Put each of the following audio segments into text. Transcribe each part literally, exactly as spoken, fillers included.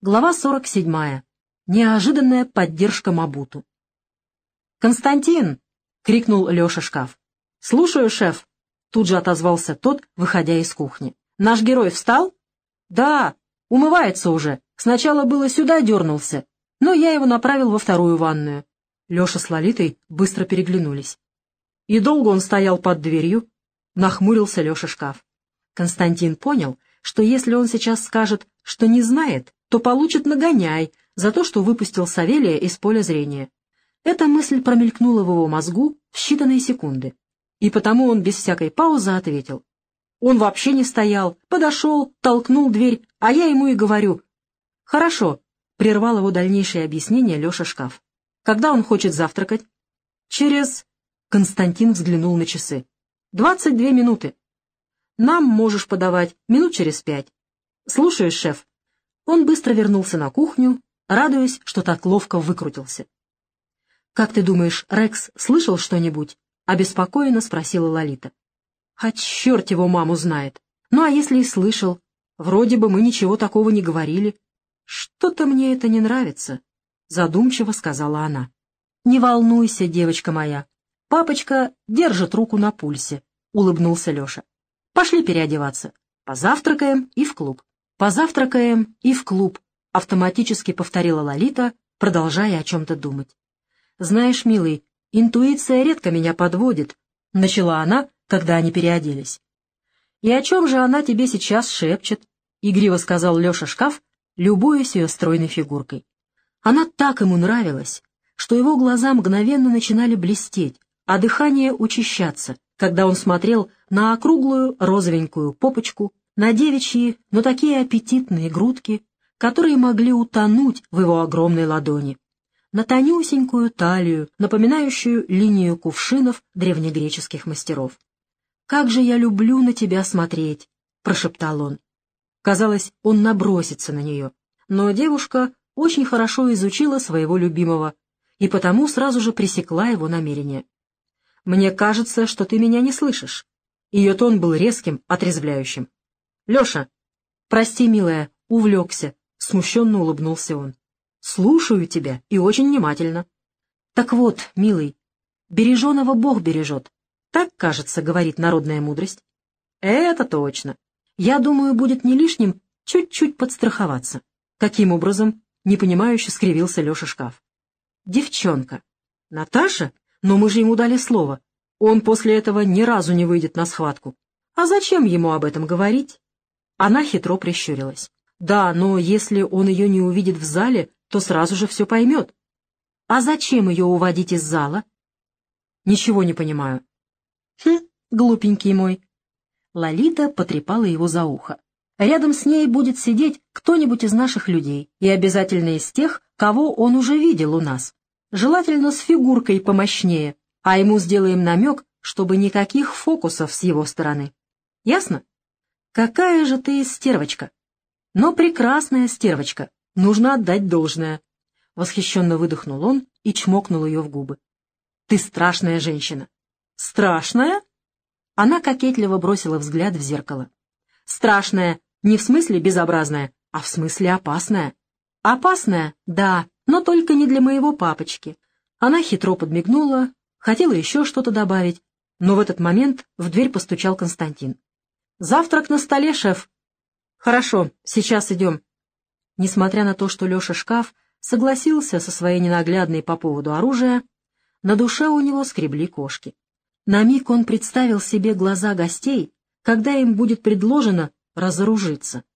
Глава сорок седьмая. Неожиданная поддержка Мабуту. «Константин!» — крикнул Леша Шкаф. «Слушаю, шеф!» — тут же отозвался тот, выходя из кухни. «Наш герой встал?» «Да, умывается уже. Сначала было сюда дернулся, но я его направил во вторую ванную». Леша с Лолитой быстро переглянулись. «И долго он стоял под дверью?» — нахмурился Леша Шкаф. Константин понял, что если он сейчас скажет, что не знает, то получит нагоняй за то, что выпустил Савелия из поля зрения. Эта мысль промелькнула в его мозгу в считанные секунды, и потому он без всякой паузы ответил. Он вообще не стоял, подошел, толкнул дверь, а я ему и говорю. «Хорошо», — прервал его дальнейшее объяснение Леша Шкаф. «Когда он хочет завтракать?» «Через...» — Константин взглянул на часы. «Двадцать две минуты. Нам можешь подавать минут через пять. Слушаюсь, шеф». Он быстро вернулся на кухню, радуясь, что так ловко выкрутился. «Как ты думаешь, Рекс слышал что-нибудь?» — обеспокоенно спросила Лолита. «А черт его маму знает. Ну а если и слышал? Вроде бы мы ничего такого не говорили. Что-то мне это не нравится», — задумчиво сказала она. «Не волнуйся, девочка моя. Папочка держит руку на пульсе», — улыбнулся Леша. «Пошли переодеваться. Позавтракаем и в клуб». «Позавтракаем и в клуб», — автоматически повторила Лолита, продолжая о чем-то думать. «Знаешь, милый, интуиция редко меня подводит», — начала она, когда они переоделись. «И о чем же она тебе сейчас шепчет?» — игриво сказал Леша Шкаф, любуясь ее стройной фигуркой. Она так ему нравилась, что его глаза мгновенно начинали блестеть, а дыхание учащаться, когда он смотрел на округлую розовенькую попочку, на девичьи, но такие аппетитные грудки, которые могли утонуть в его огромной ладони, на тонюсенькую талию, напоминающую линию кувшинов древнегреческих мастеров. «Как же я люблю на тебя смотреть!» — прошептал он. Казалось, он набросится на нее, но девушка очень хорошо изучила своего любимого и потому сразу же пресекла его намерение. «Мне кажется, что ты меня не слышишь». Ее тон был резким, отрезвляющим. «Леша!» «Прости, милая, увлекся», — смущенно улыбнулся он. «Слушаю тебя и очень внимательно». «Так вот, милый, береженого Бог бережет. Так, кажется, говорит народная мудрость». «Это точно. Я думаю, будет не лишним чуть-чуть подстраховаться». «Каким образом?» — непонимающе скривился Леша Шкаф. «Девчонка». «Наташа? Но мы же ему дали слово. Он после этого ни разу не выйдет на схватку. А зачем ему об этом говорить?» Она хитро прищурилась. «Да, но если он ее не увидит в зале, то сразу же все поймет». «А зачем ее уводить из зала?» «Ничего не понимаю». «Хм, глупенький мой». Лолита потрепала его за ухо. «Рядом с ней будет сидеть кто-нибудь из наших людей, и обязательно из тех, кого он уже видел у нас. Желательно с фигуркой помощнее, а ему сделаем намек, чтобы никаких фокусов с его стороны. Ясно? Какая же ты стервочка! Но прекрасная стервочка, нужно отдать должное». Восхищенно выдохнул он и чмокнул ее в губы. «Ты страшная женщина». «Страшная?» Она кокетливо бросила взгляд в зеркало. «Страшная, не в смысле безобразная, а в смысле опасная». «Опасная, да, но только не для моего папочки». Она хитро подмигнула, хотела еще что-то добавить, но в этот момент в дверь постучал Константин. «Завтрак на столе, шеф». «Хорошо, сейчас идем». Несмотря на то, что Леша Шкаф согласился со своей ненаглядной по поводу оружия, на душе у него скребли кошки. На миг он представил себе глаза гостей, когда им будет предложено разоружиться.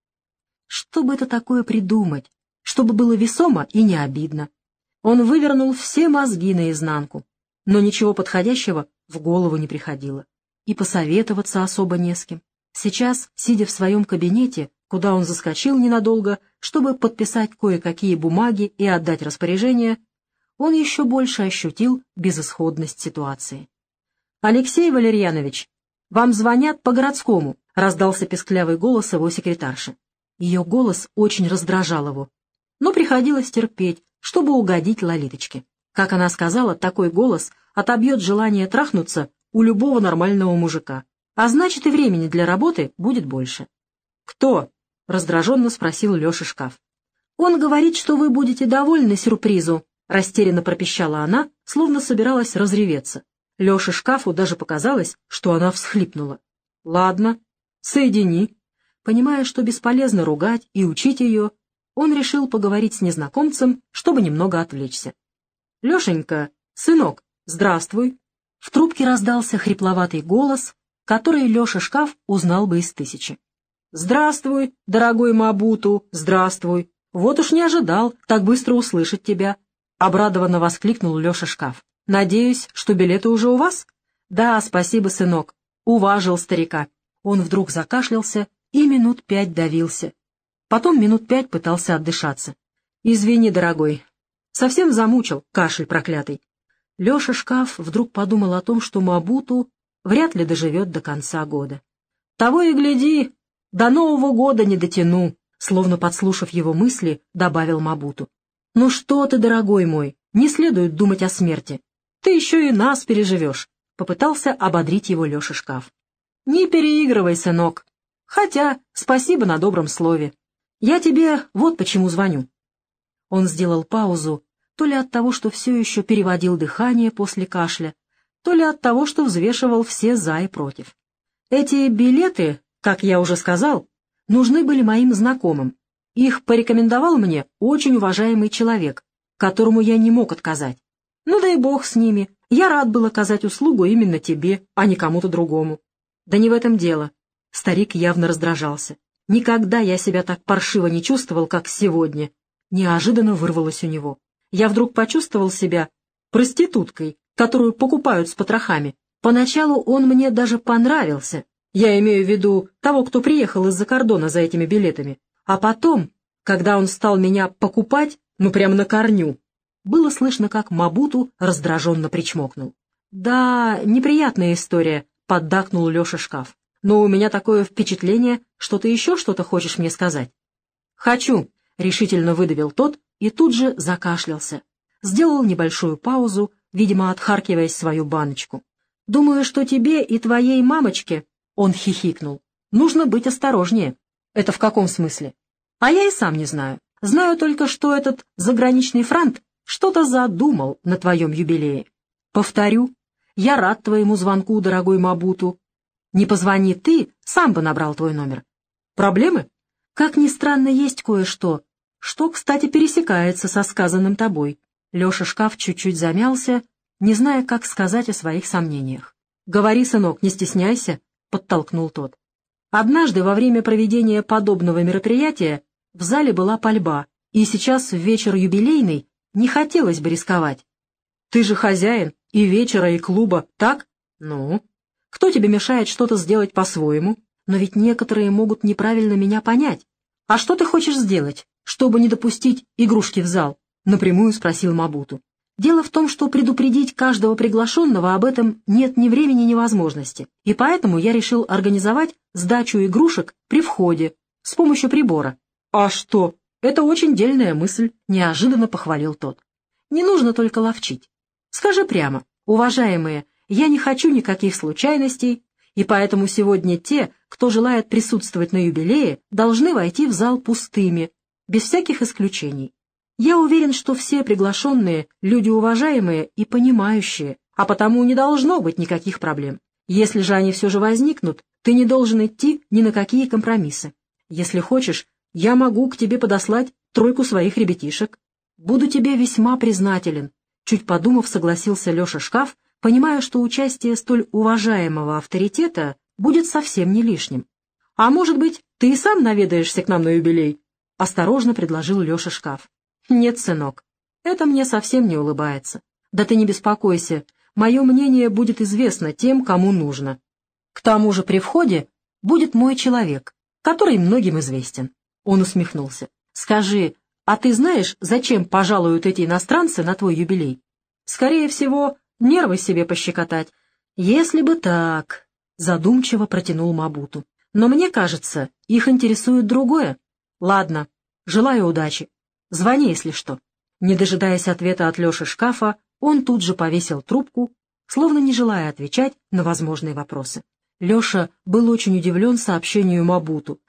Что бы это такое придумать, чтобы было весомо и не обидно? Он вывернул все мозги наизнанку, но ничего подходящего в голову не приходило. И посоветоваться особо не с кем. Сейчас, сидя в своем кабинете, куда он заскочил ненадолго, чтобы подписать кое-какие бумаги и отдать распоряжение, он еще больше ощутил безысходность ситуации. «Алексей Валерьянович, вам звонят по городскому», — раздался песклявый голос его секретарши. Ее голос очень раздражал его, но приходилось терпеть, чтобы угодить Лолиточке. Как она сказала, такой голос отобьет желание трахнуться у любого нормального мужика, а значит и времени для работы будет больше. «Кто?» — раздраженно спросил Леша Шкаф. «Он говорит, что вы будете довольны сюрпризу», — растерянно пропищала она, словно собиралась разреветься. Лёше Шкафу даже показалось, что она всхлипнула. «Ладно, соедини». Понимая, что бесполезно ругать и учить ее, он решил поговорить с незнакомцем, чтобы немного отвлечься. «Лешенька, сынок, здравствуй!» В трубке раздался хрипловатый голос, который Леша Шкаф узнал бы из тысячи. «Здравствуй, дорогой Мабуту, здравствуй! Вот уж не ожидал так быстро услышать тебя!» Обрадованно воскликнул Леша Шкаф. «Надеюсь, что билеты уже у вас?» «Да, спасибо, сынок!» Уважил старика. Он вдруг закашлялся и минут пять давился. Потом минут пять пытался отдышаться. «Извини, дорогой, совсем замучил кашель проклятый». Леша Шкаф вдруг подумал о том, что Мабуту вряд ли доживет до конца года. «Того и гляди, до Нового года не дотяну», словно подслушав его мысли, добавил Мабуту. «Ну что ты, дорогой мой, не следует думать о смерти. Ты еще и нас переживешь», — попытался ободрить его Леша Шкаф. «Не переигрывай, сынок. Хотя спасибо на добром слове. Я тебе вот почему звоню». Он сделал паузу, то ли от того, что все еще переводил дыхание после кашля, то ли от того, что взвешивал все «за» и «против». Эти билеты, как я уже сказал, нужны были моим знакомым. Их порекомендовал мне очень уважаемый человек, которому я не мог отказать. Ну да и бог с ними. Я рад был оказать услугу именно тебе, а не кому-то другому. Да не в этом дело. Старик явно раздражался. Никогда я себя так паршиво не чувствовал, как сегодня. Неожиданно вырвалось у него. Я вдруг почувствовал себя проституткой, которую покупают с потрохами. Поначалу он мне даже понравился. Я имею в виду того, кто приехал из-за кордона за этими билетами. А потом, когда он стал меня покупать, ну прямо на корню, было слышно, как Мабуту раздраженно причмокнул. «Да, неприятная история», — поддакнул Леша Шкаф. «Но у меня такое впечатление, что ты еще что-то хочешь мне сказать». «Хочу», — решительно выдавил тот и тут же закашлялся. Сделал небольшую паузу, видимо, отхаркиваясь свою баночку. «Думаю, что тебе и твоей мамочке», — он хихикнул, — «нужно быть осторожнее». «Это в каком смысле?» «А я и сам не знаю. Знаю только, что этот заграничный франт что-то задумал на твоем юбилее. Повторю, я рад твоему звонку, дорогой Мабуту. Не позвони ты, сам бы набрал твой номер. Проблемы? Как ни странно, есть кое-что, что, кстати, пересекается со сказанным тобой». Леша Шкаф чуть-чуть замялся, не зная, как сказать о своих сомнениях. «Говори, сынок, не стесняйся», — подтолкнул тот. «Однажды во время проведения подобного мероприятия в зале была пальба, и сейчас в вечер юбилейный не хотелось бы рисковать. Ты же хозяин и вечера, и клуба, так? Ну? Кто тебе мешает что-то сделать по-своему? Но ведь некоторые могут неправильно меня понять. А что ты хочешь сделать, чтобы не допустить игрушки в зал?» — напрямую спросил Мабуту. «Дело в том, что предупредить каждого приглашенного об этом нет ни времени, ни возможности, и поэтому я решил организовать сдачу игрушек при входе с помощью прибора». «А что? Это очень дельная мысль», — неожиданно похвалил тот. «Не нужно только ловчить. Скажи прямо, уважаемые, я не хочу никаких случайностей, и поэтому сегодня те, кто желает присутствовать на юбилее, должны войти в зал пустыми, без всяких исключений. Я уверен, что все приглашенные — люди уважаемые и понимающие, а потому не должно быть никаких проблем. Если же они все же возникнут, ты не должен идти ни на какие компромиссы. Если хочешь, я могу к тебе подослать тройку своих ребятишек. Буду тебе весьма признателен», — чуть подумав, согласился Леша Шкаф, понимая, что участие столь уважаемого авторитета будет совсем не лишним. «А может быть, ты и сам наведаешься к нам на юбилей?» — осторожно предложил Леша Шкаф. «Нет, сынок, это мне совсем не улыбается. Да ты не беспокойся, мое мнение будет известно тем, кому нужно. К тому же при входе будет мой человек, который многим известен». Он усмехнулся. «Скажи, а ты знаешь, зачем пожалуют эти иностранцы на твой юбилей? Скорее всего, нервы себе пощекотать». «Если бы так», — задумчиво протянул Мабуту. «Но мне кажется, их интересует другое. Ладно, желаю удачи. Звони, если что». Не дожидаясь ответа от Леши Шкафа, он тут же повесил трубку, словно не желая отвечать на возможные вопросы. Леша был очень удивлен сообщению Мабуту,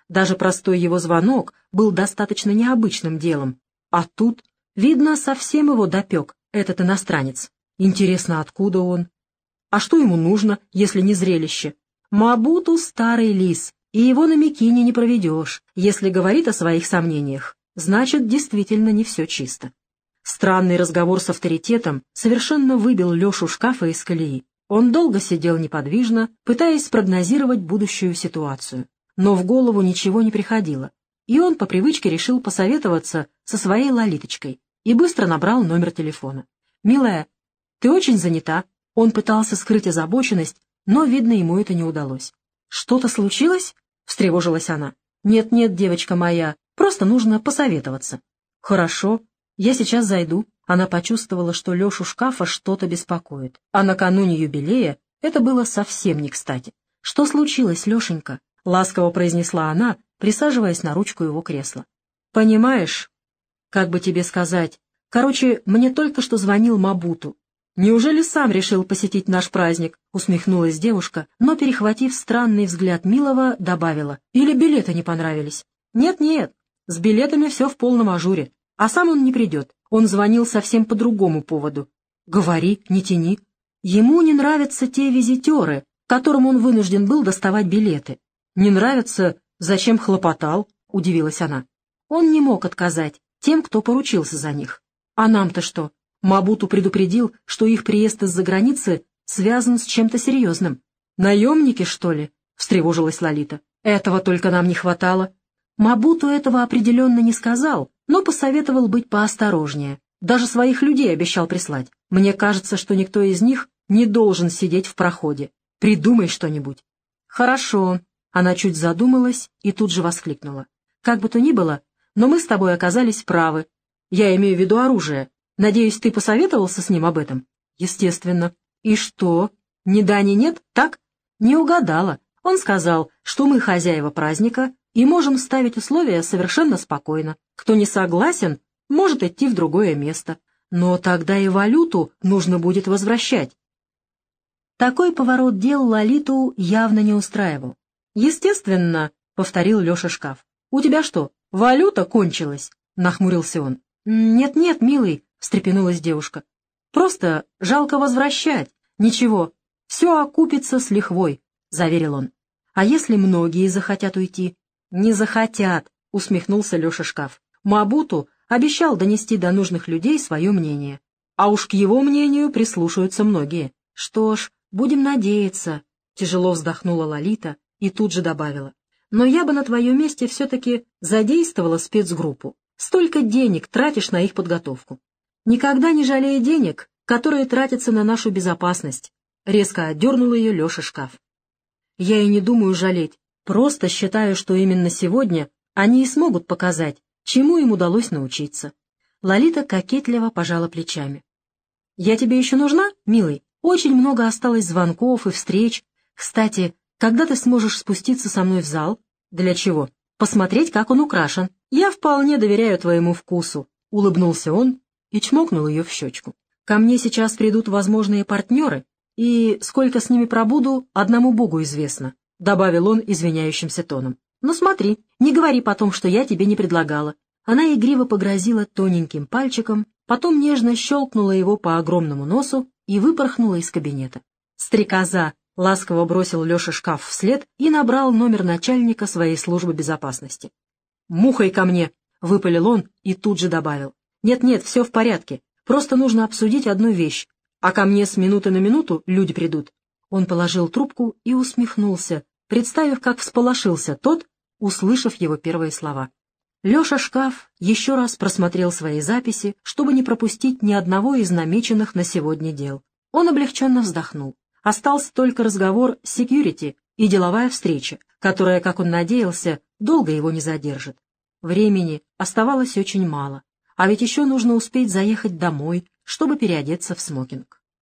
Даже простой его звонок был достаточно необычным делом. А тут, видно, совсем его допек этот иностранец. Интересно, откуда он? А что ему нужно, если не зрелище? Мабуту старый лис, и его на Микине не проведешь. Если говорит о своих сомнениях, значит, действительно не все чисто. Странный разговор с авторитетом совершенно выбил Лешу Шкафа из колеи. Он долго сидел неподвижно, пытаясь спрогнозировать будущую ситуацию. Но в голову ничего не приходило, и он по привычке решил посоветоваться со своей Лолиточкой и быстро набрал номер телефона. «Милая, ты очень занята?» Он пытался скрыть озабоченность, но, видно, ему это не удалось. «Что-то случилось?» — встревожилась она. «Нет-нет, девочка моя, просто нужно посоветоваться». «Хорошо, я сейчас зайду». Она почувствовала, что Лешу Шкафа что-то беспокоит, а накануне юбилея это было совсем не кстати. «Что случилось, Лешенька?» — ласково произнесла она, присаживаясь на ручку его кресла. «Понимаешь, как бы тебе сказать, короче, мне только что звонил Мабуту. Неужели сам решил посетить наш праздник?» — усмехнулась девушка, но, перехватив странный взгляд Милова, добавила. «Или билеты не понравились?» «Нет-нет, с билетами все в полном ажуре, а сам он не придет. Он звонил совсем по другому поводу». «Говори, не тяни». «Ему не нравятся те визитеры, которым он вынужден был доставать билеты». «Не нравится? Зачем хлопотал?» — удивилась она. «Он не мог отказать тем, кто поручился за них. А нам-то что? Мабуту предупредил, что их приезд из-за границы связан с чем-то серьезным. Наемники, что ли?» — встревожилась Лолита. «Этого только нам не хватало». Мабуту этого определенно не сказал, но посоветовал быть поосторожнее. Даже своих людей обещал прислать. Мне кажется, что никто из них не должен сидеть в проходе. Придумай что-нибудь. «Хорошо». Она чуть задумалась и тут же воскликнула. «Как бы то ни было, но мы с тобой оказались правы. Я имею в виду оружие. Надеюсь, ты посоветовался с ним об этом?» «Естественно». «И что? Ни да, ни нет, так?» «Не угадала. Он сказал, что мы хозяева праздника и можем ставить условия совершенно спокойно. Кто не согласен, может идти в другое место. Но тогда и валюту нужно будет возвращать». Такой поворот дел Лолиту явно не устраивал. «Естественно», — повторил Леша Шкаф. «У тебя что, валюта кончилась?» — нахмурился он. «Нет-нет, милый», — встрепенулась девушка. «Просто жалко возвращать. Ничего, все окупится с лихвой», — заверил он. «А если многие захотят уйти?» «Не захотят», — усмехнулся Леша Шкаф. «Мабуту обещал донести до нужных людей свое мнение. А уж к его мнению прислушаются многие. Что ж, будем надеяться», — тяжело вздохнула Лолита и тут же добавила. «Но я бы на твоем месте все-таки задействовала спецгруппу. Столько денег тратишь на их подготовку». «Никогда не жалея денег, которые тратятся на нашу безопасность», — резко отдернул ее Леша Шкаф. «Я и не думаю жалеть. Просто считаю, что именно сегодня они и смогут показать, чему им удалось научиться». Лолита кокетливо пожала плечами. «Я тебе еще нужна, милый? Очень много осталось звонков и встреч. Кстати, когда ты сможешь спуститься со мной в зал?» «Для чего?» «Посмотреть, как он украшен. Я вполне доверяю твоему вкусу», — улыбнулся он и чмокнул ее в щечку. «Ко мне сейчас придут возможные партнеры, и сколько с ними пробуду, одному Богу известно», — добавил он извиняющимся тоном. «Ну смотри, не говори потом, что я тебе не предлагала». Она игриво погрозила тоненьким пальчиком, потом нежно щелкнула его по огромному носу и выпорхнула из кабинета. «Стрекоза!» — ласково бросил Леша Шкаф вслед и набрал номер начальника своей службы безопасности. «Мухой ко мне!» — выпалил он и тут же добавил. «Нет-нет, все в порядке, просто нужно обсудить одну вещь, а ко мне с минуты на минуту люди придут». Он положил трубку и усмехнулся, представив, как всполошился тот, услышав его первые слова. Леша Шкаф еще раз просмотрел свои записи, чтобы не пропустить ни одного из намеченных на сегодня дел. Он облегченно вздохнул. Остался только разговор с секьюрити и деловая встреча, которая, как он надеялся, долго его не задержит. Времени оставалось очень мало, а ведь еще нужно успеть заехать домой, чтобы переодеться в смокинг.